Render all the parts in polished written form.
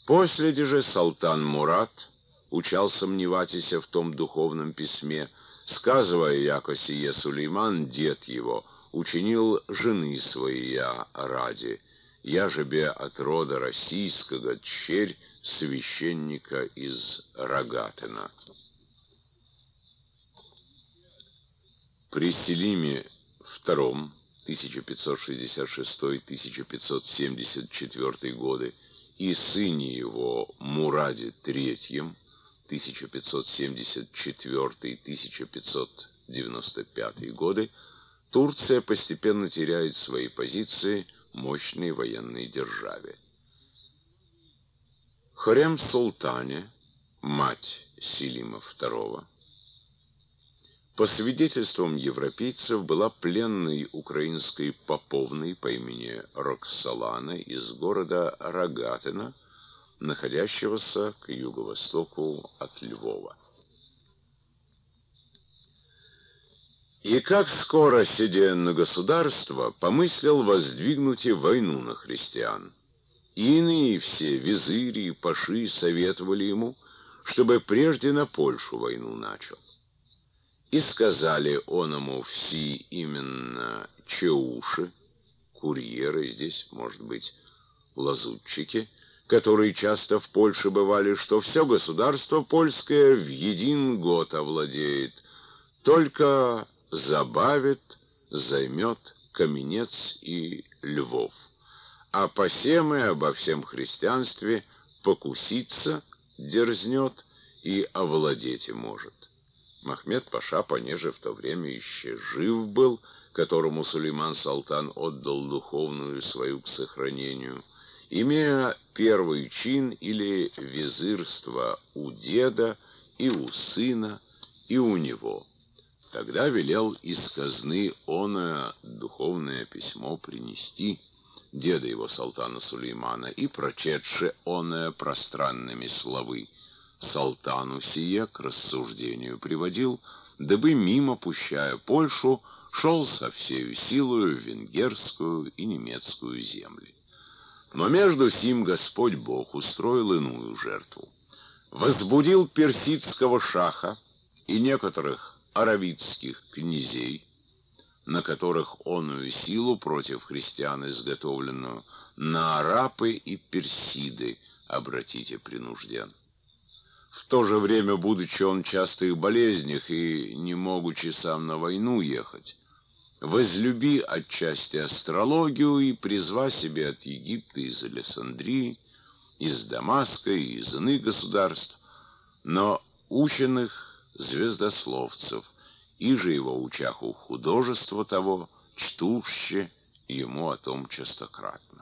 После же Салтан Мурат учал сомневатися в том духовном письме, сказывая, яко сие Сулейман, дед его, учинил жены своя ради, яжебе от рода российского дщерь священника из Рогатина. При Селиме II 1566-1574 годы и сыне его Мураде III 1574-1595 годы Турция постепенно теряет свои позиции мощной военной державе. Хорем-Султане, мать Селима II, по свидетельствам европейцев, была пленной украинской поповной по имени Роксолана из города Рогатина, находящегося к юго-востоку от Львова. И как скоро, сидя на государство, помыслил воздвигнуть и войну на христиан. И иные все, визыри и паши, советовали ему, чтобы прежде на Польшу войну начал. И сказали оному все именно чеуши, курьеры, здесь, может быть, лазутчики, которые часто в Польше бывали, что все государство польское в един год овладеет, только забавит, займет Каменец и Львов, а посем и обо всем христианстве покуситься дерзнет и овладеть и может. Махмед-паша, понеже в то время еще жив был, которому Сулейман-Салтан отдал духовную свою к сохранению, имея первый чин или визирство у деда и у сына, и у него. Тогда велел из казны оное духовное письмо принести деда его Салтана Сулеймана и прочетше оное пространными словы. Салтану сие к рассуждению приводил, дабы, мимо пущая Польшу, шел со всею силою в венгерскую и немецкую земли. Но между сим Господь Бог устроил иную жертву. Возбудил персидского шаха и некоторых аравитских князей, на которых оную силу против христиан изготовленную, на арапы и персиды обратите принужден. В то же время, будучи он часто и в болезнях и не могучи сам на войну ехать, возлюби отчасти астрологию и призва себе от Египта, из Александрии, из Дамаска и из иных государств, но ученых звездословцев, и же его учаху художество того, чтуще ему о том частократно.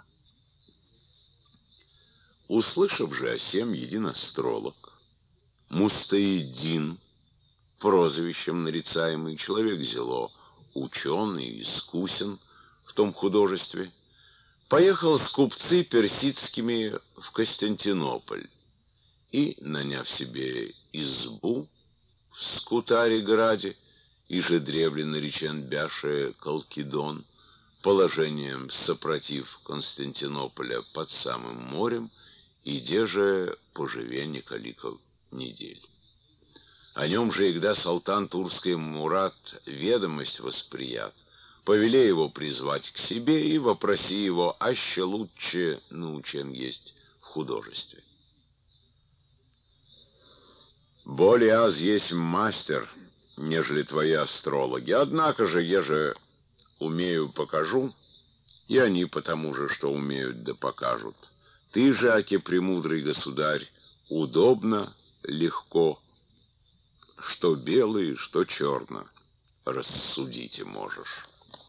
Услышав же о сем един астролог, Мустаиддин, прозвищем нарицаемый, человек зело, ученый и искусен в том художестве, поехал с купцы персидскими в Константинополь и, наняв себе избу в Скутаре-граде, и же древле наречен бяше Калкидон, положением сопротив Константинополя под самым морем, и где же поживе неколиков недель. О нем же, когда Салтан Турский Мурат ведомость восприят, повеле его призвать к себе и вопроси его, аще лучше научен есть в художестве. Более аз есть мастер, нежели твои астрологи, однако же, еже умею, покажу, и они потому же, что умеют, да покажут. Ты же, аки премудрый государь, удобно, легко, что белый, что черно, рассудите можешь.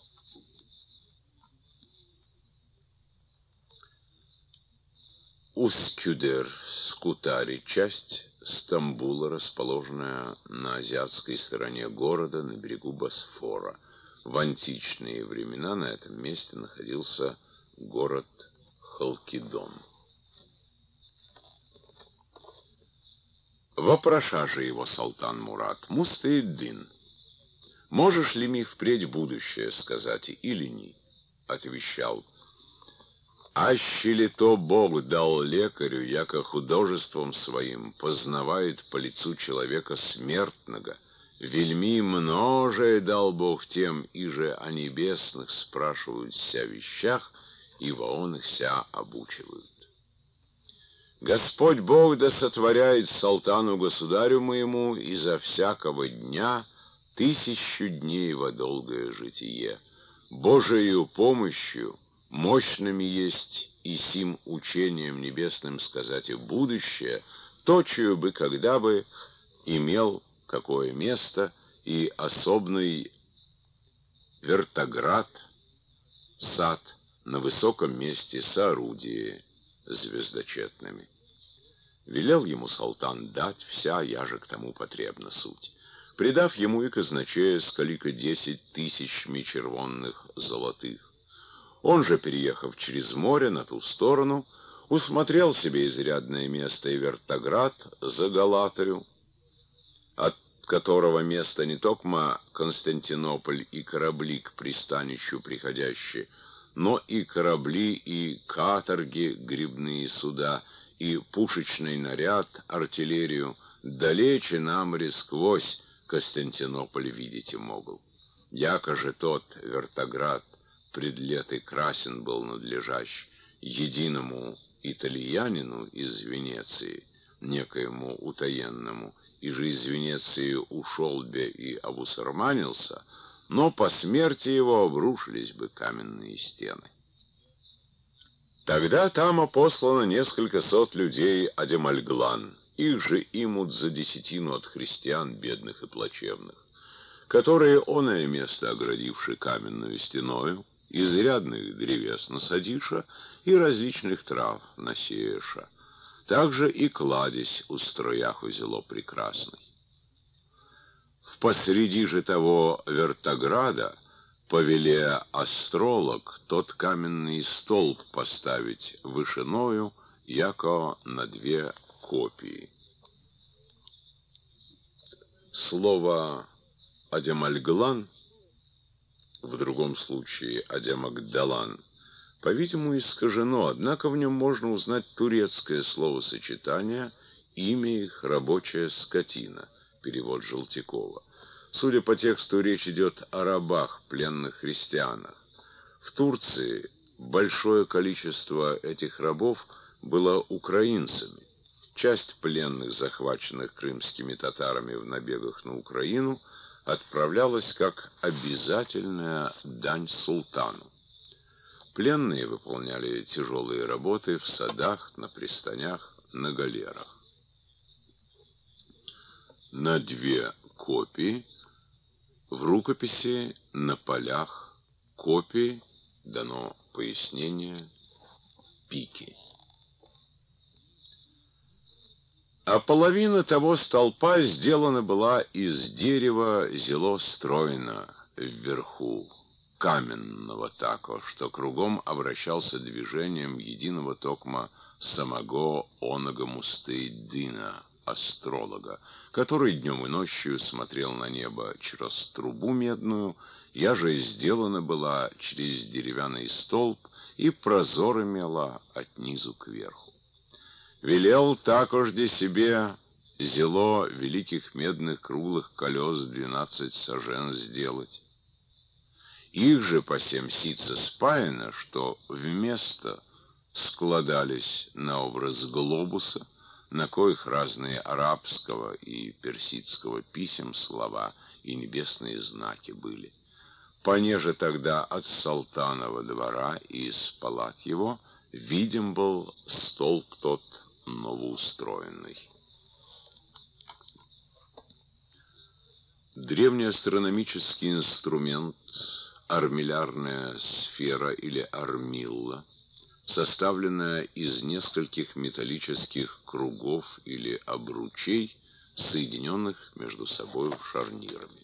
Ускюдер, Скутари, часть Стамбула, расположенная на азиатской стороне города на берегу Босфора. В античные времена на этом месте находился город Халкидон. Вопроша же его Салтан Мурат: Мустаиддин, можешь ли мне впредь будущее сказать или не? Отвечал: Аще ли то Бог дал лекарю, яко художеством своим познавает по лицу человека смертного, вельми множее дал Бог тем, иже о небесных спрашивают ся вещах, ибо он их ся обучивают. Господь Бог да сотворяет салтану государю моему изо всякого дня 1000 дней во долгое житие. Божией помощью мощными есть и сим учением небесным сказать и будущее, то, чью бы когда бы имел какое место и особный вертоград, сад на высоком месте соорудие звездочетными. Велел ему салтан дать вся, яже к тому потребна суть, придав ему и казначея скалика 10 000 червонных золотых. Он же, переехав через море на ту сторону, усмотрел себе изрядное место и вертоград за Галатою, от которого места не токмо Константинополь и корабли к пристанищу приходящие, но и корабли, и каторги, грибные суда, и пушечный наряд, артиллерию, далече на море сквозь Константинополь видеть и могл. Яко же тот вертоград пред летой красен был надлежащ единому итальянину из Венеции, некоему утаенному, и же из Венеции ушел бы и обусурманился, но по смерти его обрушились бы каменные стены. Тогда там опослано несколько сот людей Адемальглан, их же имут за десятину от христиан бедных и плачевных, которые оное место оградивши каменную стеною, изрядных древес насадиша и различных трав насеяша, также и кладезь устроях узело прекрасный. Посреди же того вертограда повеле астролог тот каменный столб поставить вышиною, яко на 2 копии. Слово Адемальглан, в другом случае Адемагдалан, по-видимому, искажено, однако в нем можно узнать турецкое словосочетание, имя их рабочая скотина, перевод Желтякова. Судя по тексту, речь идет о рабах, пленных христианах. В Турции большое количество этих рабов было украинцами. Часть пленных, захваченных крымскими татарами в набегах на Украину, отправлялась как обязательная дань султану. Пленные выполняли тяжелые работы в садах, на пристанях, на галерах. На 2 копии в рукописи на полях копии дано пояснение пики. А половина того столпа сделана была из дерева зело стройно вверху, каменного тако, что кругом обращался движением единого токма самого оного Мустаидина, астролога, который днем и ночью смотрел на небо через трубу медную, я же сделана была через деревянный столб и прозор имела от низу к верху. Велел такожде себе зело великих медных круглых колес 12 сажен сделать. Их же по 7 сица спаяно, что вместо складались на образ глобуса, на коих разные арабского и персидского писем слова и небесные знаки были. Понеже тогда от салтанова двора и из палат его видим был столб тот новоустроенный. Древний астрономический инструмент, армиллярная сфера или армилла, составленная из нескольких металлических кругов или обручей, соединенных между собой шарнирами.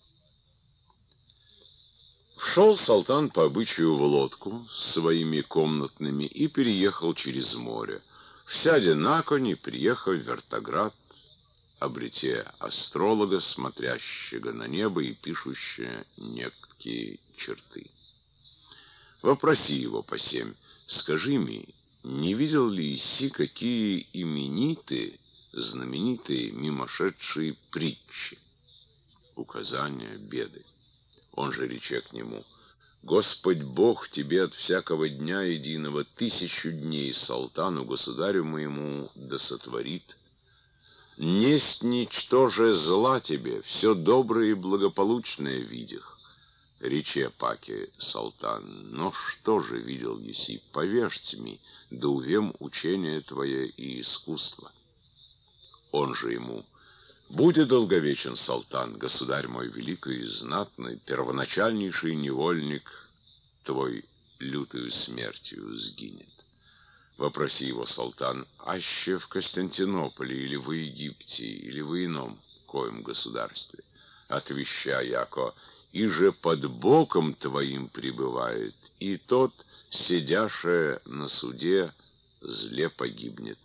Вшел салтан по обычаю в лодку с своими комнатными и переехал через море, всядя на коне, приехав в вертоград, обрете астролога, смотрящего на небо и пишущего некие черты. Вопроси его по 7, скажи мне, не видел ли Иси какие именитые, знаменитые мимошедшие притчи, указания, беды? Он же рече к нему: Господь Бог тебе от всякого дня единого 1000 дней салтану государю моему да сотворит. Несть ничтоже зла тебе, все доброе и благополучное видях. Рече паки салтан: но что же видел еси, повежьте ми, да увем учение твое и искусство. Он же ему: будет долговечен салтан, государь мой великий и знатный, первоначальнейший невольник твой лютою смертью сгинет. Вопроси его салтан: аще в Константинополе, или в Египте, или в ином коем государстве? Отвеща яко: и же под боком твоим пребывает, и тот, сидяше на суде, зле погибнет.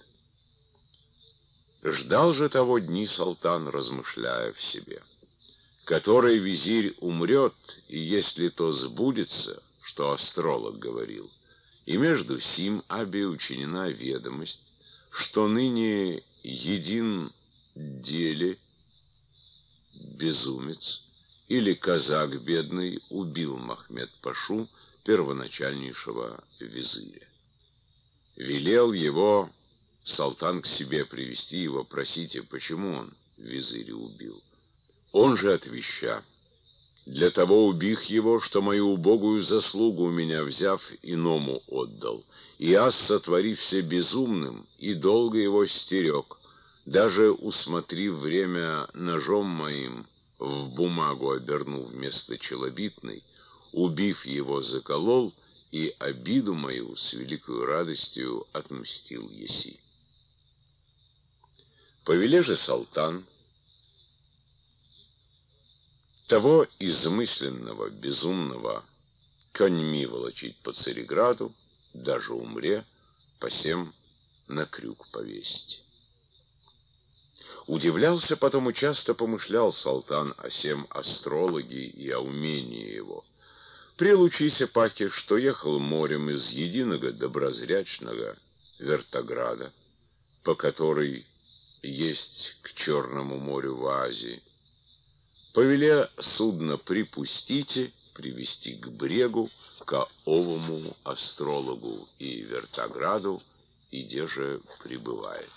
Ждал же того дни салтан, размышляя в себе, который визирь умрет, и если то сбудется, что астролог говорил, и между сим обе учинена ведомость, что ныне един деле безумец или казак бедный убил Махмед-пашу, первоначальнейшего визиря. Велел его салтан к себе привести его, просите, почему он визиря убил. Он же отвеща: для того убих его, что мою убогую заслугу у меня взяв, иному отдал, и аз, сотворився безумным, и долго его стерег, даже усмотрив время ножом моим, в бумагу обернув вместо челобитной, убив его, заколол, и обиду мою с великою радостью отмстил еси. Повеле же салтан того измысленного, безумного коньми волочить по Цареграду, даже умре, посем на крюк повесить. Удивлялся потом и часто помышлял салтан о сем астрологе и о умении его. Прилучися паки, что ехал морем из единого доброзрячного Вертограда, по которой есть к Черному морю в Азии, повеля судно припустите, привести к брегу, к овому астрологу и Вертограду, и где же пребывает.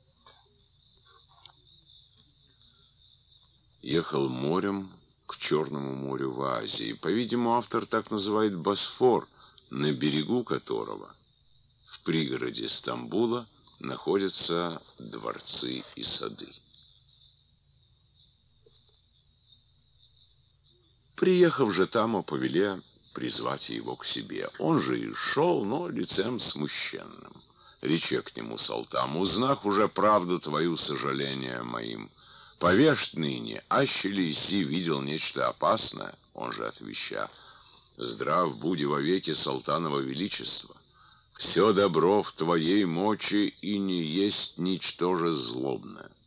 Ехал морем к Черному морю в Азии. По-видимому, автор так называет Босфор, на берегу которого, в пригороде Стамбула, находятся дворцы и сады. Приехав же там, повеле призвать его к себе. Он же и шел, но лицем смущенным. Рече к нему салтан: узнав уже правду твою, сожаление моим, повежь ныне, аще ли иси видел нечто опасное? Он же отвеща: здрав буди вовеки, салтаново величество. Все добро в твоей мочи, и не есть ничто же злобное.